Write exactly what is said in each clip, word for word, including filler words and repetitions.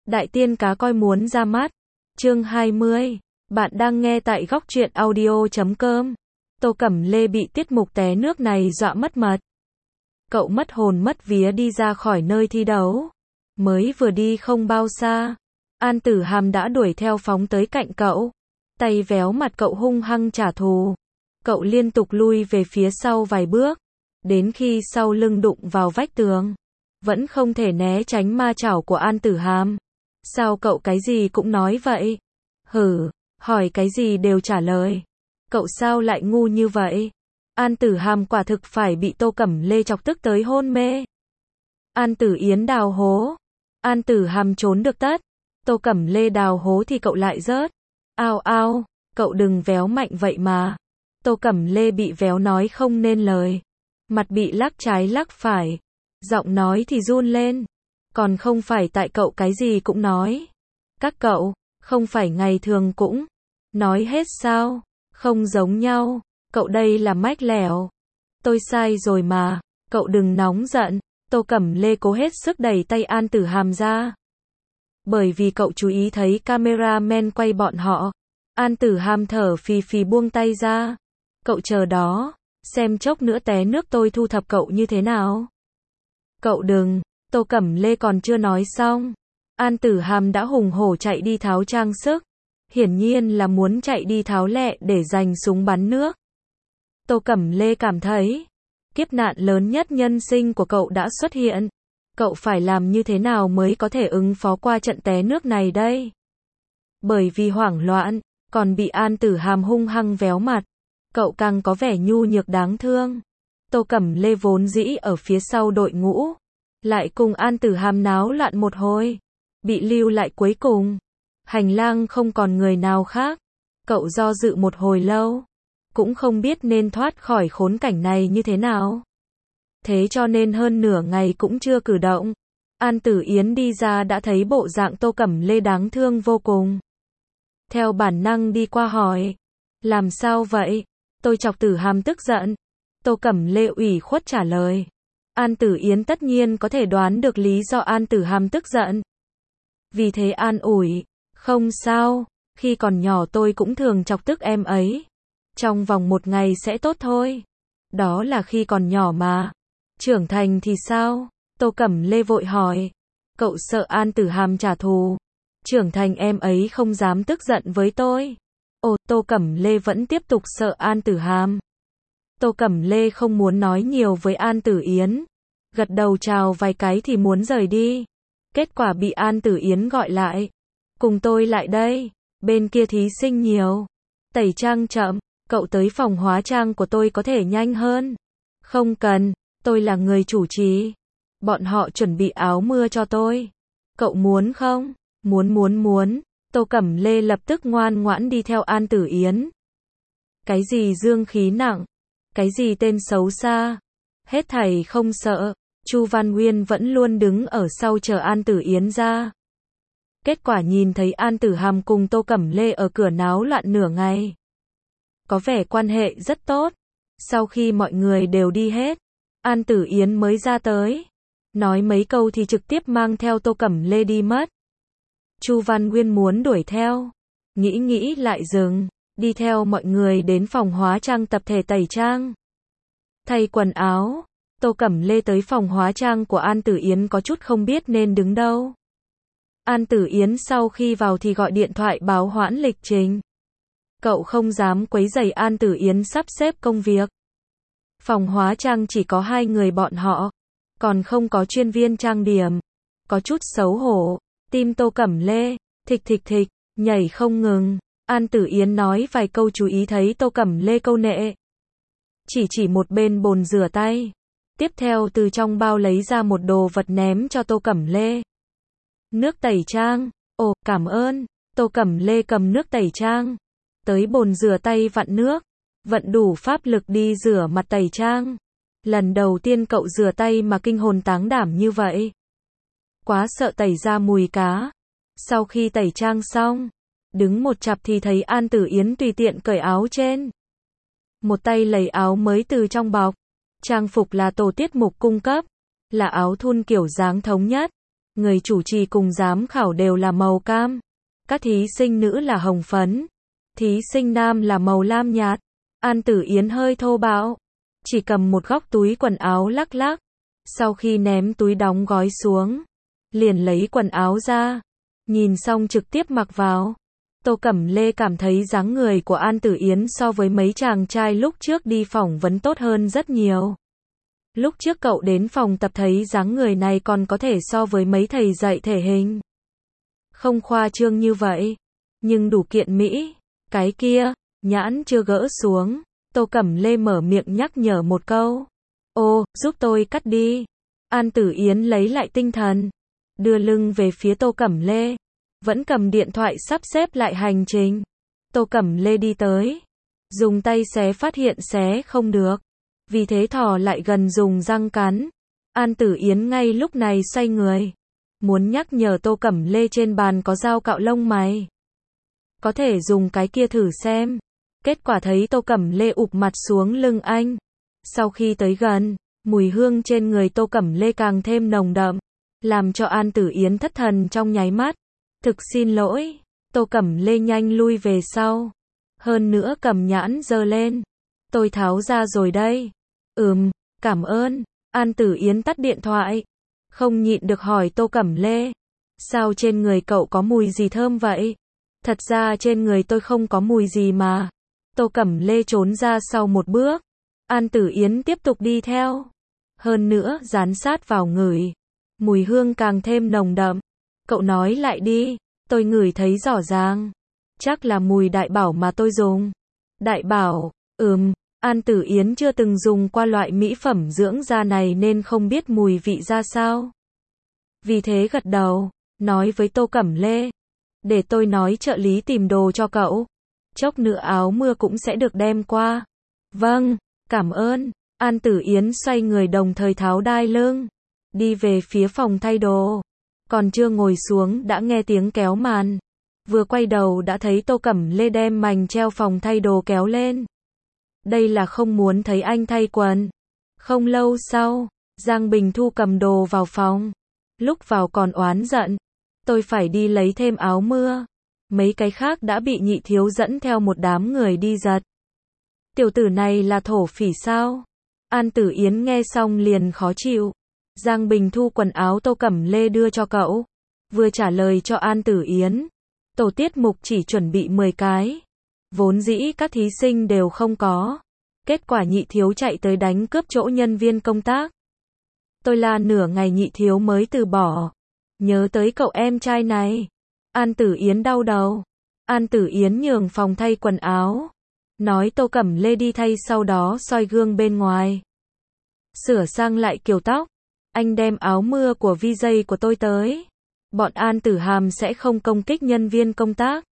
Đại tiên cá coi muốn ra mắt. Chương hai mươi. Bạn đang nghe tại góc truyện audio chấm com. Tô Cẩm Lê bị tiết mục té nước này dọa mất mật. Cậu mất hồn mất vía đi ra khỏi nơi thi đấu. Mới vừa đi không bao xa, An Tử Hàm đã đuổi theo phóng tới cạnh cậu. Tay véo mặt cậu hung hăng trả thù. Cậu liên tục lui về phía sau vài bước, đến khi sau lưng đụng vào vách tường, vẫn không thể né tránh ma chảo của An Tử Hàm. Sao cậu cái gì cũng nói vậy? Hử, hỏi cái gì đều trả lời. Cậu sao lại ngu như vậy? An Tử Hàm quả thực phải bị Tô Cẩm Lê chọc tức tới hôn mê. An Tử Yến đào hố. An Tử Hàm trốn được tất. Tô Cẩm Lê đào hố thì cậu lại rớt. Ao ao, cậu đừng véo mạnh vậy mà. Tô Cẩm Lê bị véo nói không nên lời. Mặt bị lắc trái lắc phải. Giọng nói thì run lên. Còn không phải tại cậu cái gì cũng nói. Các cậu, không phải ngày thường cũng nói hết sao? Không giống nhau. Cậu đây là mách lẻo. Tôi sai rồi mà. Cậu đừng nóng giận. Tô Cẩm Lê cố hết sức đẩy tay An Tử Hàm ra. Bởi vì cậu chú ý thấy cameraman quay bọn họ. An Tử Hàm thở phì phì buông tay ra. Cậu chờ đó. Xem chốc nữa té nước tôi thu thập cậu như thế nào. Cậu đừng. Tô Cẩm Lê còn chưa nói xong. An Tử Hàm đã hùng hổ chạy đi tháo trang sức. Hiển nhiên là muốn chạy đi tháo lẹ để giành súng bắn nước. Tô Cẩm Lê cảm thấy, kiếp nạn lớn nhất nhân sinh của cậu đã xuất hiện. Cậu phải làm như thế nào mới có thể ứng phó qua trận té nước này đây? Bởi vì hoảng loạn, còn bị An Tử Hàm hung hăng véo mặt. Cậu càng có vẻ nhu nhược đáng thương. Tô Cẩm Lê vốn dĩ ở phía sau đội ngũ, lại cùng An Tử Hàm náo loạn một hồi. Bị lưu lại cuối cùng. Hành lang không còn người nào khác. Cậu do dự một hồi lâu. Cũng không biết nên thoát khỏi khốn cảnh này như thế nào. Thế cho nên hơn nửa ngày cũng chưa cử động. An Tử Yến đi ra đã thấy bộ dạng Tô Cẩm Lê đáng thương vô cùng. Theo bản năng đi qua hỏi. Làm sao vậy? Tôi chọc Tử Hàm tức giận. Tô Cẩm Lê ủy khuất trả lời. An Tử Yến tất nhiên có thể đoán được lý do An Tử Hàm tức giận. Vì thế an ủi. Không sao, khi còn nhỏ tôi cũng thường chọc tức em ấy. Trong vòng một ngày sẽ tốt thôi. Đó là khi còn nhỏ mà. Trưởng thành thì sao? Tô Cẩm Lê vội hỏi. Cậu sợ An Tử Hàm trả thù. Trưởng thành em ấy không dám tức giận với tôi. Ồ, Tô Cẩm Lê vẫn tiếp tục sợ An Tử Hàm. Tô Cẩm Lê không muốn nói nhiều với An Tử Yến. Gật đầu chào vài cái thì muốn rời đi. Kết quả bị An Tử Yến gọi lại. Cùng tôi lại đây. Bên kia thí sinh nhiều. Tẩy trang chậm. Cậu tới phòng hóa trang của tôi có thể nhanh hơn. Không cần. Tôi là người chủ trì. Bọn họ chuẩn bị áo mưa cho tôi. Cậu muốn không? Muốn muốn muốn. Tô Cẩm Lê lập tức ngoan ngoãn đi theo An Tử Yến. Cái gì dương khí nặng? Cái gì tên xấu xa? Hết thảy không sợ. Chu Văn Nguyên vẫn luôn đứng ở sau chờ An Tử Yến ra. Kết quả nhìn thấy An Tử Hàm cùng Tô Cẩm Lê ở cửa náo loạn nửa ngày. Có vẻ quan hệ rất tốt. Sau khi mọi người đều đi hết, An Tử Yến mới ra tới. Nói mấy câu thì trực tiếp mang theo Tô Cẩm Lê đi mất. Chu Văn Nguyên muốn đuổi theo. Nghĩ nghĩ lại dừng. Đi theo mọi người đến phòng hóa trang tập thể tẩy trang. Thay quần áo. Tô Cẩm Lê tới phòng hóa trang của An Tử Yến có chút không biết nên đứng đâu. An Tử Yến sau khi vào thì gọi điện thoại báo hoãn lịch trình. Cậu không dám quấy rầy An Tử Yến sắp xếp công việc. Phòng hóa trang chỉ có hai người bọn họ. Còn không có chuyên viên trang điểm. Có chút xấu hổ. Tim Tô Cẩm Lê, thịch thịch thịch, nhảy không ngừng. An Tử Yến nói vài câu chú ý thấy Tô Cẩm Lê câu nệ. Chỉ chỉ một bên bồn rửa tay. Tiếp theo từ trong bao lấy ra một đồ vật ném cho Tô Cẩm Lê. Nước tẩy trang. Ồ, cảm ơn. Tô Cẩm Lê cầm nước tẩy trang. Tới bồn rửa tay vặn nước. Vận đủ pháp lực đi rửa mặt tẩy trang. Lần đầu tiên cậu rửa tay mà kinh hồn táng đảm như vậy. Quá sợ tẩy ra mùi cá. Sau khi tẩy trang xong, đứng một chặp thì thấy An Tử Yến tùy tiện cởi áo trên. Một tay lấy áo mới từ trong bọc. Trang phục là tổ tiết mục cung cấp. Là áo thun kiểu dáng thống nhất. Người chủ trì cùng giám khảo đều là màu cam. Các thí sinh nữ là hồng phấn. Thí sinh nam là màu lam nhạt. An Tử Yến hơi thô bạo. Chỉ cầm một góc túi quần áo lắc lắc. Sau khi ném túi đóng gói xuống, liền lấy quần áo ra. Nhìn xong trực tiếp mặc vào. Tô Cẩm Lê cảm thấy dáng người của An Tử Yến so với mấy chàng trai lúc trước đi phỏng vấn tốt hơn rất nhiều. Lúc trước cậu đến phòng tập thấy dáng người này còn có thể so với mấy thầy dạy thể hình. Không khoa trương như vậy, nhưng đủ kiện mỹ. Cái kia, nhãn chưa gỡ xuống. Tô Cẩm Lê mở miệng nhắc nhở một câu. Ô, giúp tôi cắt đi. An Tử Yến lấy lại tinh thần. Đưa lưng về phía Tô Cẩm Lê. Vẫn cầm điện thoại sắp xếp lại hành trình. Tô Cẩm Lê đi tới. Dùng tay xé phát hiện xé không được. Vì thế thò lại gần dùng răng cắn. An Tử Yến ngay lúc này xoay người. Muốn nhắc nhở Tô Cẩm Lê trên bàn có dao cạo lông mày. Có thể dùng cái kia thử xem. Kết quả thấy Tô Cẩm Lê ụp mặt xuống lưng anh. Sau khi tới gần, mùi hương trên người Tô Cẩm Lê càng thêm nồng đậm. Làm cho An Tử Yến thất thần trong nháy mắt. Thực xin lỗi. Tô Cẩm Lê nhanh lui về sau. Hơn nữa cầm nhãn giơ lên. Tôi tháo ra rồi đây. Ừm, cảm ơn. An Tử Yến tắt điện thoại. Không nhịn được hỏi Tô Cẩm Lê. Sao trên người cậu có mùi gì thơm vậy? Thật ra trên người tôi không có mùi gì mà. Tô Cẩm Lê trốn ra sau một bước. An Tử Yến tiếp tục đi theo. Hơn nữa dán sát vào ngửi. Mùi hương càng thêm nồng đậm. Cậu nói lại đi. Tôi ngửi thấy rõ ràng. Chắc là mùi đại bảo mà tôi dùng. Đại bảo, ừm. An Tử Yến chưa từng dùng qua loại mỹ phẩm dưỡng da này nên không biết mùi vị ra sao. Vì thế gật đầu, nói với Tô Cẩm Lê. Để tôi nói trợ lý tìm đồ cho cậu. Chốc nữa áo mưa cũng sẽ được đem qua. Vâng, cảm ơn. An Tử Yến xoay người đồng thời tháo đai lưng. Đi về phía phòng thay đồ. Còn chưa ngồi xuống đã nghe tiếng kéo màn. Vừa quay đầu đã thấy Tô Cẩm Lê đem mành treo phòng thay đồ kéo lên. Đây là không muốn thấy anh thay quần. Không lâu sau, Giang Bình Thu cầm đồ vào phòng. Lúc vào còn oán giận. Tôi phải đi lấy thêm áo mưa. Mấy cái khác đã bị Nhị Thiếu dẫn theo một đám người đi giật. Tiểu tử này là thổ phỉ sao? An Tử Yến nghe xong liền khó chịu. Giang Bình Thu quần áo Tô Cẩm Lê đưa cho cậu. Vừa trả lời cho An Tử Yến. Tổ tiết mục chỉ chuẩn bị mười cái. Vốn dĩ các thí sinh đều không có. Kết quả Nhị Thiếu chạy tới đánh cướp chỗ nhân viên công tác. Tôi la nửa ngày Nhị Thiếu mới từ bỏ. Nhớ tới cậu em trai này. An Tử Yến đau đầu. An Tử Yến nhường phòng thay quần áo. Nói Tô Cẩm Lê đi thay sau đó soi gương bên ngoài. Sửa sang lại kiểu tóc. Anh đem áo mưa của vi gi của tôi tới. Bọn An Tử Hàm sẽ không công kích nhân viên công tác.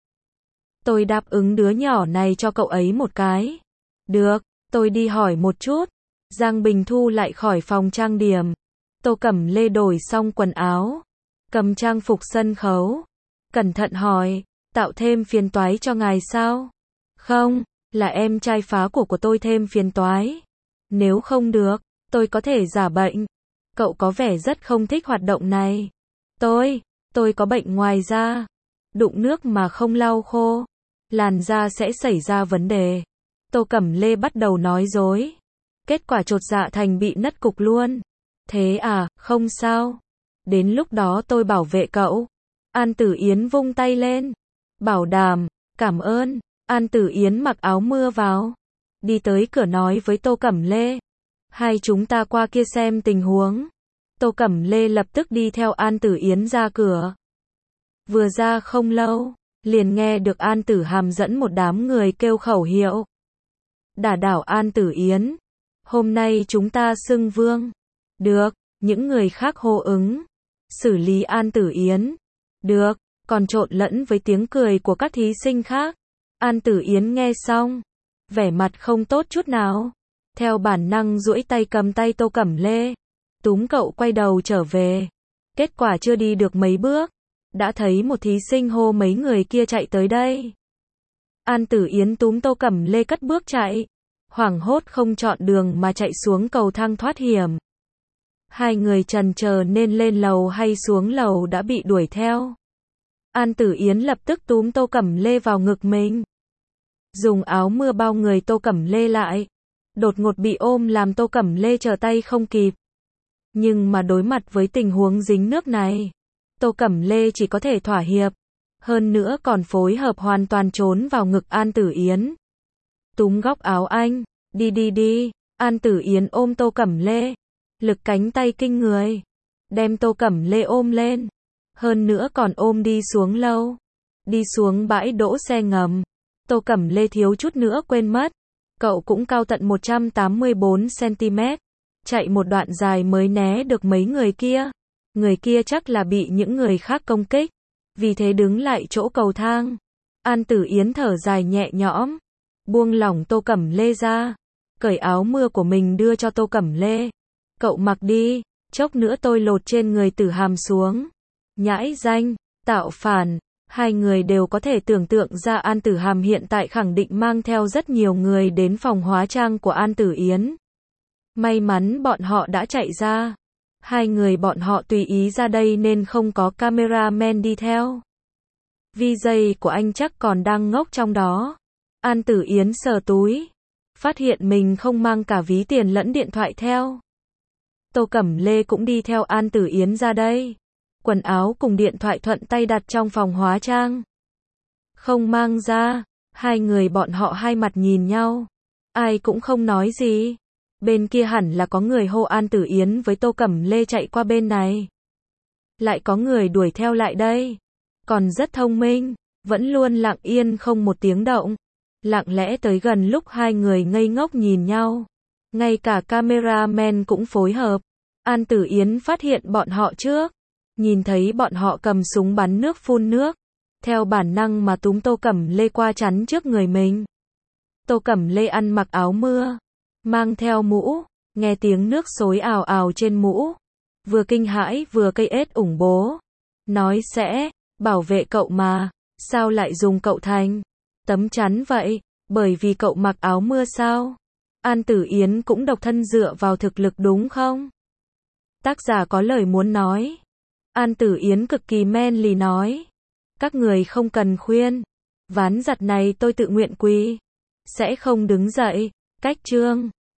Tôi đáp ứng đứa nhỏ này cho cậu ấy một cái. Được, tôi đi hỏi một chút. Giang Bình Thu lại khỏi phòng trang điểm. Tô Cẩm Lê đổi xong quần áo. Cầm trang phục sân khấu. Cẩn thận hỏi, tạo thêm phiền toái cho ngài sao? Không, là em trai phá của của tôi thêm phiền toái. Nếu không được, tôi có thể giả bệnh. Cậu có vẻ rất không thích hoạt động này. Tôi, tôi có bệnh ngoài da. Đụng nước mà không lau khô. Làn da sẽ xảy ra vấn đề. Tô Cẩm Lê bắt đầu nói dối. Kết quả chột dạ thành bị nứt cục luôn. Thế à, không sao. Đến lúc đó tôi bảo vệ cậu. An Tử Yến vung tay lên. Bảo đảm, cảm ơn. An Tử Yến mặc áo mưa vào. Đi tới cửa nói với Tô Cẩm Lê. Hai chúng ta qua kia xem tình huống. Tô Cẩm Lê lập tức đi theo An Tử Yến ra cửa. Vừa ra không lâu, liền nghe được An Tử Hàm dẫn một đám người kêu khẩu hiệu. Đả đảo An Tử Yến. Hôm nay chúng ta xưng vương. Được, những người khác hô ứng. Xử lý An Tử Yến. Được, còn trộn lẫn với tiếng cười của các thí sinh khác. An Tử Yến nghe xong, vẻ mặt không tốt chút nào. Theo bản năng duỗi tay cầm tay Tô Cẩm Lê. Túm cậu quay đầu trở về. Kết quả chưa đi được mấy bước. Đã thấy một thí sinh hô mấy người kia chạy tới đây. An Tử Yến túm Tô Cẩm Lê cất bước chạy. Hoảng hốt không chọn đường mà chạy xuống cầu thang thoát hiểm. Hai người chần chờ nên lên lầu hay xuống lầu đã bị đuổi theo. An Tử Yến lập tức túm Tô Cẩm Lê vào ngực mình. Dùng áo mưa bao người Tô Cẩm Lê lại. Đột ngột bị ôm làm Tô Cẩm Lê trở tay không kịp. Nhưng mà đối mặt với tình huống dính nước này, Tô Cẩm Lê chỉ có thể thỏa hiệp. Hơn nữa còn phối hợp hoàn toàn trốn vào ngực An Tử Yến. Túm góc áo anh, đi đi đi, An Tử Yến ôm Tô Cẩm Lê. Lực cánh tay kinh người. Đem Tô Cẩm Lê ôm lên. Hơn nữa còn ôm đi xuống lâu. Đi xuống bãi đỗ xe ngầm. Tô Cẩm Lê thiếu chút nữa quên mất. Cậu cũng cao tận một trăm tám mươi bốn xăng-ti-mét. Chạy một đoạn dài mới né được mấy người kia. Người kia chắc là bị những người khác công kích. Vì thế đứng lại chỗ cầu thang. An Tử Yến thở dài nhẹ nhõm. Buông lỏng Tô Cẩm Lê ra. Cởi áo mưa của mình đưa cho Tô Cẩm Lê. Cậu mặc đi, chốc nữa tôi lột trên người Tử Hàm xuống. Nhãi danh, tạo phản, hai người đều có thể tưởng tượng ra An Tử Hàm hiện tại khẳng định mang theo rất nhiều người đến phòng hóa trang của An Tử Yến. May mắn bọn họ đã chạy ra. Hai người bọn họ tùy ý ra đây nên không có cameraman đi theo. vi gi của anh chắc còn đang ngốc trong đó. An Tử Yến sờ túi. Phát hiện mình không mang cả ví tiền lẫn điện thoại theo. Tô Cẩm Lê cũng đi theo An Tử Yến ra đây. Quần áo cùng điện thoại thuận tay đặt trong phòng hóa trang. Không mang ra. Hai người bọn họ hai mặt nhìn nhau. Ai cũng không nói gì. Bên kia hẳn là có người hô An Tử Yến với Tô Cẩm Lê chạy qua bên này. Lại có người đuổi theo lại đây. Còn rất thông minh. Vẫn luôn lặng yên không một tiếng động. Lặng lẽ tới gần lúc hai người ngây ngốc nhìn nhau. Ngay cả cameraman cũng phối hợp. An Tử Yến phát hiện bọn họ trước. Nhìn thấy bọn họ cầm súng bắn nước phun nước. Theo bản năng mà túm Tô Cẩm Lê qua chắn trước người mình. Tô Cẩm Lê ăn mặc áo mưa. Mang theo mũ. Nghe tiếng nước xối ào ào trên mũ. Vừa kinh hãi vừa cây ết ủng bố. Nói sẽ bảo vệ cậu mà. Sao lại dùng cậu thành tấm chắn vậy? Bởi vì cậu mặc áo mưa sao? An Tử Yến cũng độc thân dựa vào thực lực đúng không? Tác giả có lời muốn nói. An Tử Yến cực kỳ manly nói. Các người không cần khuyên. Ván giặt này tôi tự nguyện quỳ. Sẽ không đứng dậy. Cách chương.